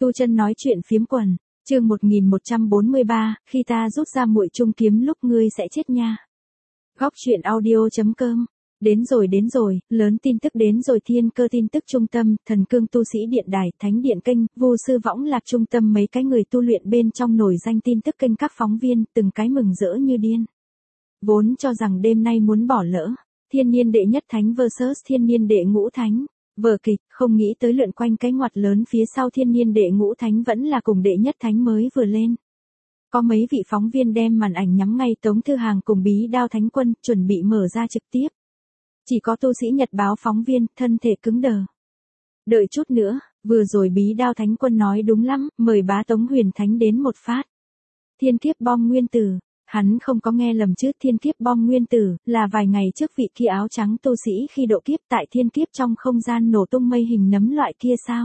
Tu Chân nói chuyện phiếm quần, chương 1143, khi ta rút ra muội trung kiếm lúc ngươi sẽ chết nha. Góc chuyện audio.com. Đến rồi, lớn tin tức đến rồi. Thiên Cơ tin tức trung tâm, Thần Cương tu sĩ điện đài, Thánh điện kênh, Vu sư võng lạc trung tâm, mấy cái người tu luyện bên trong nổi danh tin tức kênh, các phóng viên, từng cái mừng rỡ như điên. Vốn cho rằng đêm nay muốn bỏ lỡ, Thiên Niên đệ nhất thánh vs Thiên Niên đệ ngũ thánh. Vở kịch, không nghĩ tới lượn quanh cái ngoặt lớn phía sau Thiên Niên đệ ngũ thánh vẫn là cùng đệ nhất thánh mới vừa lên. Có mấy vị phóng viên đem màn ảnh nhắm ngay Tống Thư Hàng cùng Bí Đao Thánh Quân, chuẩn bị mở ra trực tiếp. Chỉ có tu sĩ Nhật báo phóng viên, thân thể cứng đờ. Đợi chút nữa, vừa rồi Bí Đao Thánh Quân nói đúng lắm, mời bá Tống Huyền Thánh đến một phát. Thiên kiếp bom nguyên tử. Hắn không có nghe lầm chứ, thiên kiếp bom nguyên tử, là vài ngày trước vị kia áo trắng tu sĩ khi độ kiếp tại thiên kiếp trong không gian nổ tung mây hình nấm loại kia sao?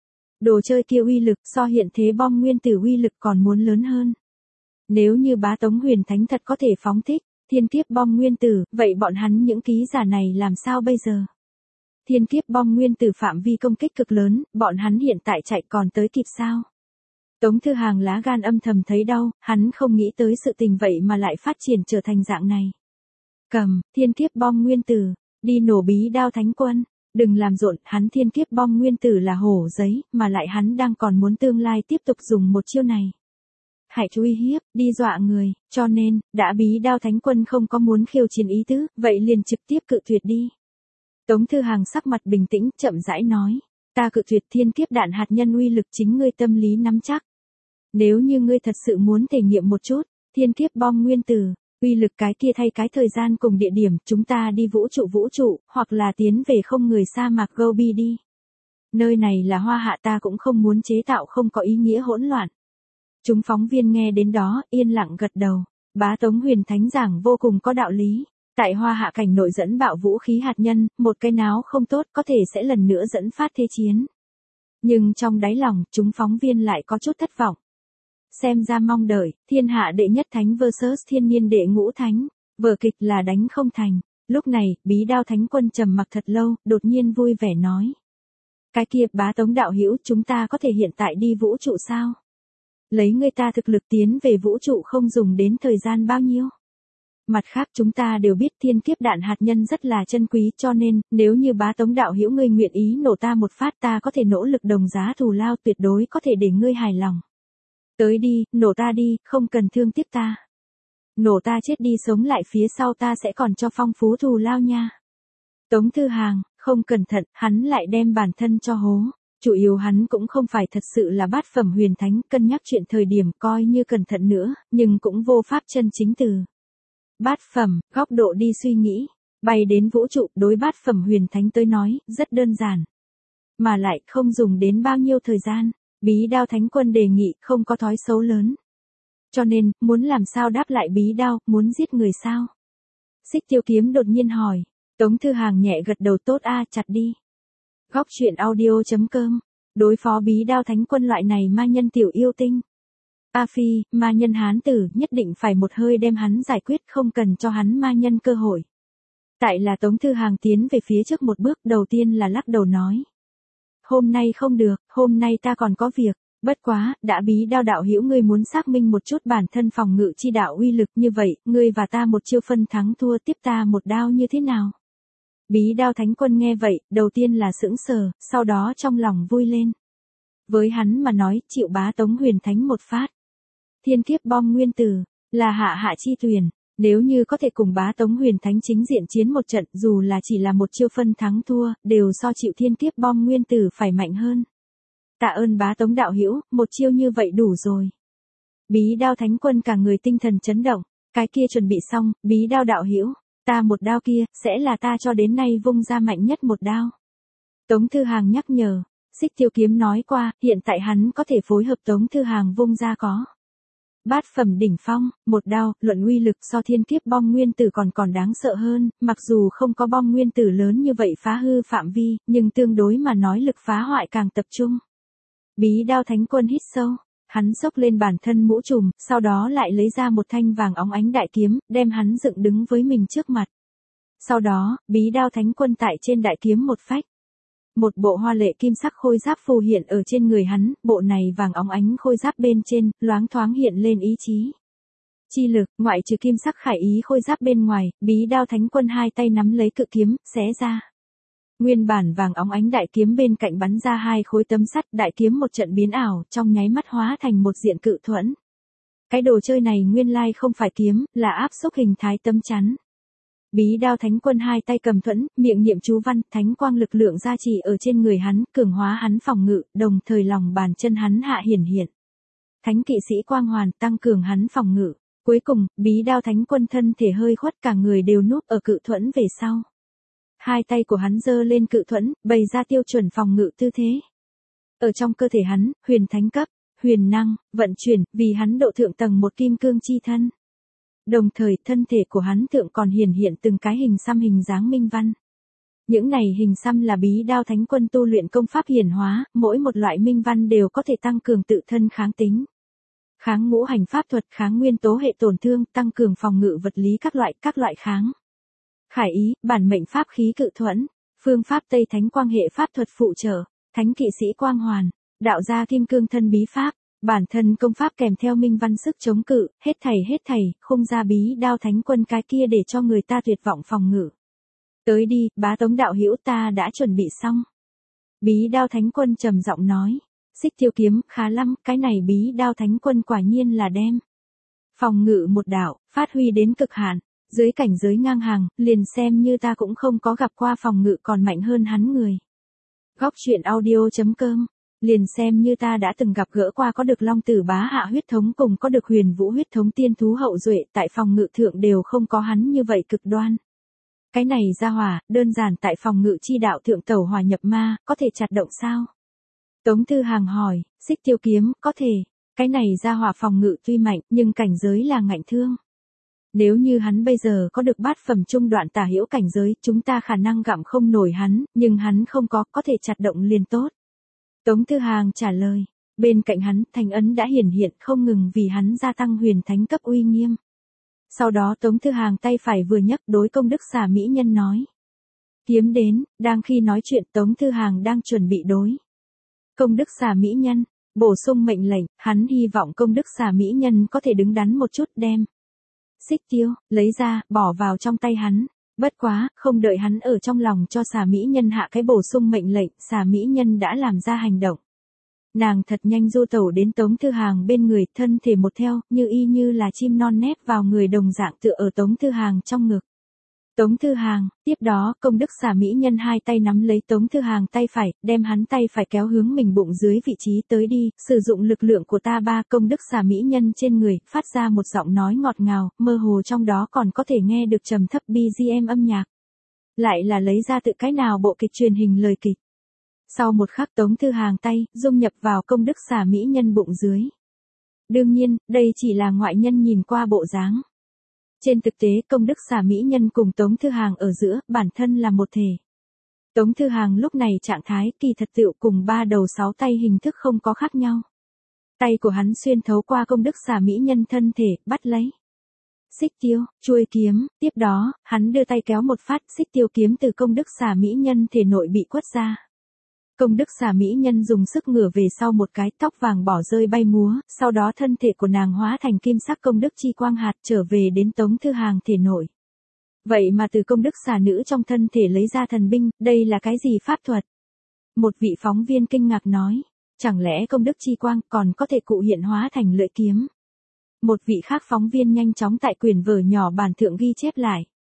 Đồ chơi kia uy lực so hiện thế bom nguyên tử uy lực còn muốn lớn hơn. Nếu như bá Tống Huyền Thánh thật có thể phóng thích thiên kiếp bom nguyên tử, vậy bọn hắn những ký giả này làm sao bây giờ? Thiên kiếp bom nguyên tử phạm vi công kích cực lớn, bọn hắn hiện tại chạy còn tới kịp sao? Tống Thư Hàng lá gan âm thầm thấy đau, hắn không nghĩ tới sự tình vậy mà lại phát triển trở thành dạng này. Cầm, thiên kiếp bom nguyên tử, đi nổ Bí Đao Thánh Quân, đừng làm rộn, hắn thiên kiếp bom nguyên tử là hổ giấy, mà lại hắn đang còn muốn tương lai tiếp tục dùng một chiêu này. Hãy chú ý hiếp, đi dọa người, cho nên, đã Bí Đao Thánh Quân không có muốn khiêu chiến ý tứ, vậy liền trực tiếp cự tuyệt đi. Tống Thư Hàng sắc mặt bình tĩnh, chậm rãi nói, ta cự tuyệt thiên kiếp đạn hạt nhân uy lực chính ngươi tâm lý nắm chắc. Nếu như ngươi thật sự muốn thể nghiệm một chút, thiên kiếp bom nguyên tử, uy lực cái kia thay cái thời gian cùng địa điểm, chúng ta đi vũ trụ, hoặc là tiến về không người sa mạc Gobi đi. Nơi này là Hoa Hạ, ta cũng không muốn chế tạo không có ý nghĩa hỗn loạn. Chúng phóng viên nghe đến đó, yên lặng gật đầu. Bá Tống Huyền Thánh giảng vô cùng có đạo lý. Tại Hoa Hạ cảnh nội dẫn bạo vũ khí hạt nhân, một cái náo không tốt có thể sẽ lần nữa dẫn phát thế chiến. Nhưng trong đáy lòng, chúng phóng viên lại có chút thất vọng. Xem ra mong đợi, thiên hạ đệ nhất thánh vs Thiên Niên đệ ngũ thánh, vở kịch là đánh không thành. Lúc này, Bí Đao Thánh Quân trầm mặc thật lâu, đột nhiên vui vẻ nói. Cái kia bá Tống đạo hữu, chúng ta có thể hiện tại đi vũ trụ sao? Lấy người ta thực lực tiến về vũ trụ không dùng đến thời gian bao nhiêu. Mặt khác chúng ta đều biết thiên kiếp đạn hạt nhân rất là chân quý, cho nên, nếu như bá Tống đạo hữu ngươi nguyện ý nổ ta một phát, ta có thể nỗ lực đồng giá thù lao, tuyệt đối có thể để ngươi hài lòng. Tới đi, nổ ta đi, không cần thương tiếc ta. Nổ ta chết đi sống lại phía sau ta sẽ còn cho phong phú thù lao nha. Tống Thư Hàng, không cẩn thận, hắn lại đem bản thân cho hố. Chủ yếu hắn cũng không phải thật sự là bát phẩm huyền thánh, cân nhắc chuyện thời điểm coi như cẩn thận nữa, nhưng cũng vô pháp chân chính từ. Bát phẩm, góc độ đi suy nghĩ, bay đến vũ trụ, đối bát phẩm huyền thánh tới nói, rất đơn giản. Mà lại không dùng đến bao nhiêu thời gian. Bí Đao Thánh Quân đề nghị không có thói xấu lớn. Cho nên, muốn làm sao đáp lại Bí Đao, muốn giết người sao? Xích Tiêu Kiếm đột nhiên hỏi. Tống Thư Hàng nhẹ gật đầu, tốt a, chặt đi. Góc chuyện audio.com. Đối phó Bí Đao Thánh Quân loại này ma nhân tiểu yêu tinh. A Phi, ma nhân hán tử, nhất định phải một hơi đem hắn giải quyết, không cần cho hắn ma nhân cơ hội. Tại là Tống Thư Hàng tiến về phía trước một bước, đầu tiên là lắc đầu nói. Hôm nay không được, hôm nay ta còn có việc, bất quá, đã Bí Đao đạo hữu ngươi muốn xác minh một chút bản thân phòng ngự chi đạo uy lực như vậy, ngươi và ta một chiêu phân thắng thua, tiếp ta một đao như thế nào? Bí Đao Thánh Quân nghe vậy, đầu tiên là sững sờ, sau đó trong lòng vui lên. Với hắn mà nói, chịu bá Tống Huyền Thánh một phát. Thiên kiếp bom nguyên tử, là hạ chi tuyển. Nếu như có thể cùng bá Tống Huyền Thánh chính diện chiến một trận, dù là chỉ là một chiêu phân thắng thua, đều so chịu thiên kiếp bom nguyên tử phải mạnh hơn. Tạ ơn bá Tống đạo hữu, một chiêu như vậy đủ rồi. Bí Đao Thánh Quân cả người tinh thần chấn động, cái kia chuẩn bị xong, Bí Đao đạo hữu, ta một đao kia, sẽ là ta cho đến nay vung ra mạnh nhất một đao. Tống Thư Hàng nhắc nhở, Xích Tiêu Kiếm nói qua, hiện tại hắn có thể phối hợp Tống Thư Hàng vung ra có. Bát phẩm đỉnh phong, một đao, luận uy lực so thiên kiếp bom nguyên tử còn đáng sợ hơn, mặc dù không có bom nguyên tử lớn như vậy phá hư phạm vi, nhưng tương đối mà nói lực phá hoại càng tập trung. Bí Đao Thánh Quân hít sâu, hắn xốc lên bản thân mũ trùm, sau đó lại lấy ra một thanh vàng óng ánh đại kiếm, đem hắn dựng đứng với mình trước mặt. Sau đó, Bí Đao Thánh Quân tại trên đại kiếm một phách. Một bộ hoa lệ kim sắc khôi giáp phù hiện ở trên người hắn, bộ này vàng óng ánh khôi giáp bên trên, loáng thoáng hiện lên ý chí. Chi lực, ngoại trừ kim sắc khải ý khôi giáp bên ngoài, bí đao thánh quân hai tay nắm lấy cự kiếm, xé ra. Nguyên bản vàng óng ánh đại kiếm bên cạnh bắn ra hai khối tấm sắt, đại kiếm một trận biến ảo, trong nháy mắt hóa thành một diện cự thuẫn. Cái đồ chơi này nguyên lai không phải kiếm, là áp xúc hình thái tấm chắn. Bí đao thánh quân hai tay cầm thuẫn, miệng niệm chú văn, thánh quang lực lượng gia trì ở trên người hắn, cường hóa hắn phòng ngự, đồng thời lòng bàn chân hắn hạ hiển hiện. Thánh kỵ sĩ quang hoàn tăng cường hắn phòng ngự. Cuối cùng, bí đao thánh quân thân thể hơi khuất, cả người đều núp ở cự thuẫn về sau. Hai tay của hắn giơ lên cự thuẫn, bày ra tiêu chuẩn phòng ngự tư thế. Ở trong cơ thể hắn, huyền thánh cấp, huyền năng, vận chuyển, vì hắn độ thượng tầng một kim cương chi thân. Đồng thời, thân thể của hắn thượng còn hiển hiện từng cái hình xăm hình dáng minh văn. Những này hình xăm là bí đao thánh quân tu luyện công pháp hiển hóa, mỗi một loại minh văn đều có thể tăng cường tự thân kháng tính. Kháng ngũ hành pháp thuật, kháng nguyên tố hệ tổn thương, tăng cường phòng ngự vật lý các loại kháng. Khải ý, bản mệnh pháp khí cự thuẫn, phương pháp Tây Thánh quang hệ pháp thuật phụ trợ, thánh kỵ sĩ quang hoàn, đạo gia kim cương thân bí pháp, bản thân công pháp kèm theo minh văn sức chống cự, hết thảy, khung ra bí đao thánh quân cái kia để cho người ta tuyệt vọng phòng ngự. Tới đi, bá Tống đạo hữu, ta đã chuẩn bị xong. Bí đao thánh quân trầm giọng nói. Xích tiêu kiếm, khá lắm, cái này bí đao thánh quân quả nhiên là đem. Phòng ngự một đạo, phát huy đến cực hạn, dưới cảnh giới ngang hàng, liền xem như ta cũng không có gặp qua phòng ngự còn mạnh hơn hắn người. Góc truyện audio.com, liền xem như ta đã từng gặp gỡ qua có được long tử bá hạ huyết thống cùng có được huyền vũ huyết thống tiên thú hậu duệ, tại phòng ngự thượng đều không có hắn như vậy cực đoan. Cái này ra hỏa, đơn giản tại phòng ngự chi đạo thượng tẩu hòa nhập ma, có thể chặt động sao? Tống Thư Hàng hỏi, xích tiêu kiếm, có thể, cái này ra hỏa phòng ngự tuy mạnh, nhưng cảnh giới là ngạnh thương. Nếu như hắn bây giờ có được bát phẩm trung đoạn tả hữu cảnh giới, chúng ta khả năng gặm không nổi hắn, nhưng hắn không có thể chặt động liền tốt. Tống Thư Hàng trả lời, bên cạnh hắn, thanh ấn đã hiển hiện không ngừng vì hắn gia tăng huyền thánh cấp uy nghiêm. Sau đó Tống Thư Hàng tay phải vừa nhấc đối công đức xà mỹ nhân nói. Kiếm đến, đang khi nói chuyện Tống Thư Hàng đang chuẩn bị đối. Công đức xà mỹ nhân, bổ sung mệnh lệnh, hắn hy vọng công đức xà mỹ nhân có thể đứng đắn một chút đem. Xích tiêu, lấy ra, bỏ vào trong tay hắn. Bất quá, không đợi hắn ở trong lòng cho xà mỹ nhân hạ cái bổ sung mệnh lệnh, xà mỹ nhân đã làm ra hành động. Nàng thật nhanh du tẩu đến Tống Thư Hàng bên người, thân thể một theo, như là chim non nép vào người đồng dạng tựa ở Tống Thư Hàng trong ngực. Tống Thư Hàng, tiếp đó, công đức xà mỹ nhân hai tay nắm lấy Tống Thư Hàng tay phải, đem hắn tay phải kéo hướng mình bụng dưới vị trí tới đi, sử dụng lực lượng của ta ba. Công đức xà mỹ nhân trên người, phát ra một giọng nói ngọt ngào, mơ hồ trong đó còn có thể nghe được trầm thấp BGM âm nhạc. Lại là lấy ra tự cái nào bộ kịch truyền hình lời kịch. Sau một khắc Tống Thư Hàng tay, dung nhập vào công đức xà mỹ nhân bụng dưới. Đương nhiên, đây chỉ là ngoại nhân nhìn qua bộ dáng. Trên thực tế công đức xà mỹ nhân cùng Tống Thư Hàng ở giữa, bản thân là một thể. Tống Thư Hàng lúc này trạng thái kỳ thật tựu cùng ba đầu sáu tay hình thức không có khác nhau. Tay của hắn xuyên thấu qua công đức xà mỹ nhân thân thể, bắt lấy. Xích tiêu, chuôi kiếm, tiếp đó, hắn đưa tay kéo một phát, xích tiêu kiếm từ công đức xà mỹ nhân thể nội bị quất ra. Công đức xà mỹ nhân dùng sức ngửa về sau một cái, tóc vàng bỏ rơi bay múa, sau đó thân thể của nàng hóa thành kim sắc công đức chi quang hạt trở về đến Tống Thư Hàng thể nội. Vậy mà từ công đức xà nữ trong thân thể lấy ra thần binh, đây là cái gì pháp thuật? Một vị phóng viên kinh ngạc nói, chẳng lẽ công đức chi quang còn có thể cụ hiện hóa thành lưỡi kiếm? Một vị khác phóng viên nhanh chóng tại quyển vở nhỏ bản thượng ghi chép lại.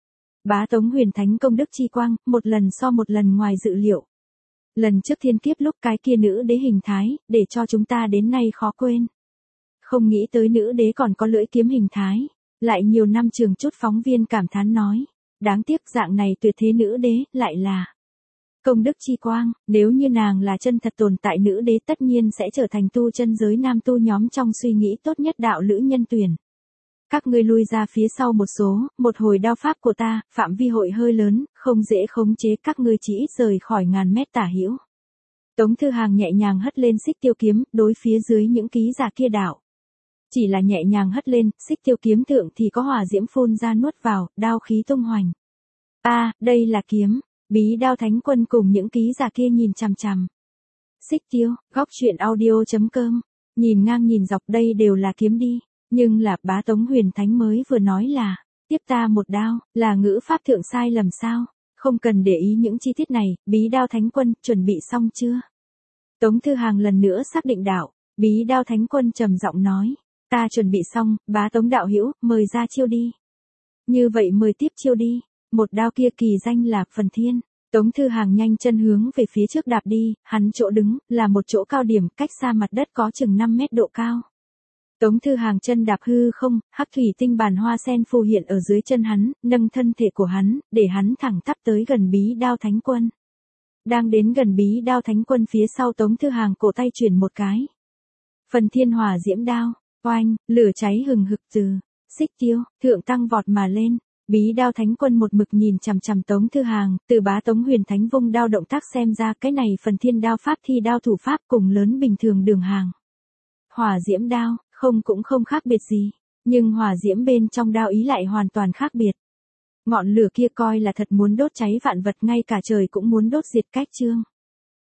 Bá Tống huyền thánh công đức chi quang, một lần so một lần ngoài dự liệu. Lần trước thiên kiếp lúc cái kia nữ đế hình thái, để cho chúng ta đến nay khó quên. Không nghĩ tới nữ đế còn có lưỡi kiếm hình thái. Lại nhiều năm trường chút phóng viên cảm thán nói. Đáng tiếc dạng này tuyệt thế nữ đế, lại là công đức chi quang. Nếu như nàng là chân thật tồn tại nữ đế tất nhiên sẽ trở thành tu chân giới nam tu nhóm trong suy nghĩ tốt nhất đạo lữ nhân tuyển. Các ngươi lui ra phía sau một số, một hồi đao pháp của ta, phạm vi hội hơi lớn, không dễ khống chế, các ngươi chỉ ít rời khỏi ngàn mét tả hữu. Tống Thư Hàng nhẹ nhàng hất lên xích tiêu kiếm, đối phía dưới những ký giả kia đạo. Chỉ là nhẹ nhàng hất lên, xích tiêu kiếm thượng thì có hỏa diễm phun ra nuốt vào, đao khí tung hoành. Đây là kiếm. Bí Đao Thánh Quân cùng những ký giả kia nhìn chằm chằm. Xích Tiêu, góc truyện audio.com. Nhìn ngang nhìn dọc đây đều là kiếm đi. Nhưng là Bá Tống Huyền Thánh mới vừa nói là, tiếp ta một đao, là ngữ pháp thượng sai lầm sao? Không cần để ý những chi tiết này, Bí Đao Thánh Quân, chuẩn bị xong chưa? Tống Thư Hàng lần nữa xác định đạo, Bí Đao Thánh Quân trầm giọng nói, ta chuẩn bị xong, Bá Tống đạo hữu, mời ra chiêu đi. Như vậy mời tiếp chiêu đi, một đao kia kỳ danh là Phần Thiên. Tống Thư Hàng nhanh chân hướng về phía trước đạp đi, hắn chỗ đứng, là một chỗ cao điểm, cách xa mặt đất có chừng 5 mét độ cao. Tống Thư Hàng chân đạp hư không, hắc thủy tinh bàn hoa sen phù hiện ở dưới chân hắn, nâng thân thể của hắn, để hắn thẳng tắp tới gần Bí Đao Thánh Quân. Đang đến gần Bí Đao Thánh Quân phía sau Tống Thư Hàng cổ tay chuyển một cái. Phần Thiên hỏa diễm đao, oanh, lửa cháy hừng hực từ, Xích Tiêu, thượng tăng vọt mà lên. Bí Đao Thánh Quân một mực nhìn chằm chằm Tống Thư Hàng, từ Bá Tống Huyền Thánh vung đao động tác xem ra cái này Phần Thiên đao pháp thi đao thủ pháp cùng lớn bình thường đường hàng. Hỏa diễm đao, cũng không khác biệt gì, nhưng hỏa diễm bên trong đao ý lại hoàn toàn khác biệt. Ngọn lửa kia coi là thật muốn đốt cháy vạn vật, ngay cả trời cũng muốn đốt diệt cách chương.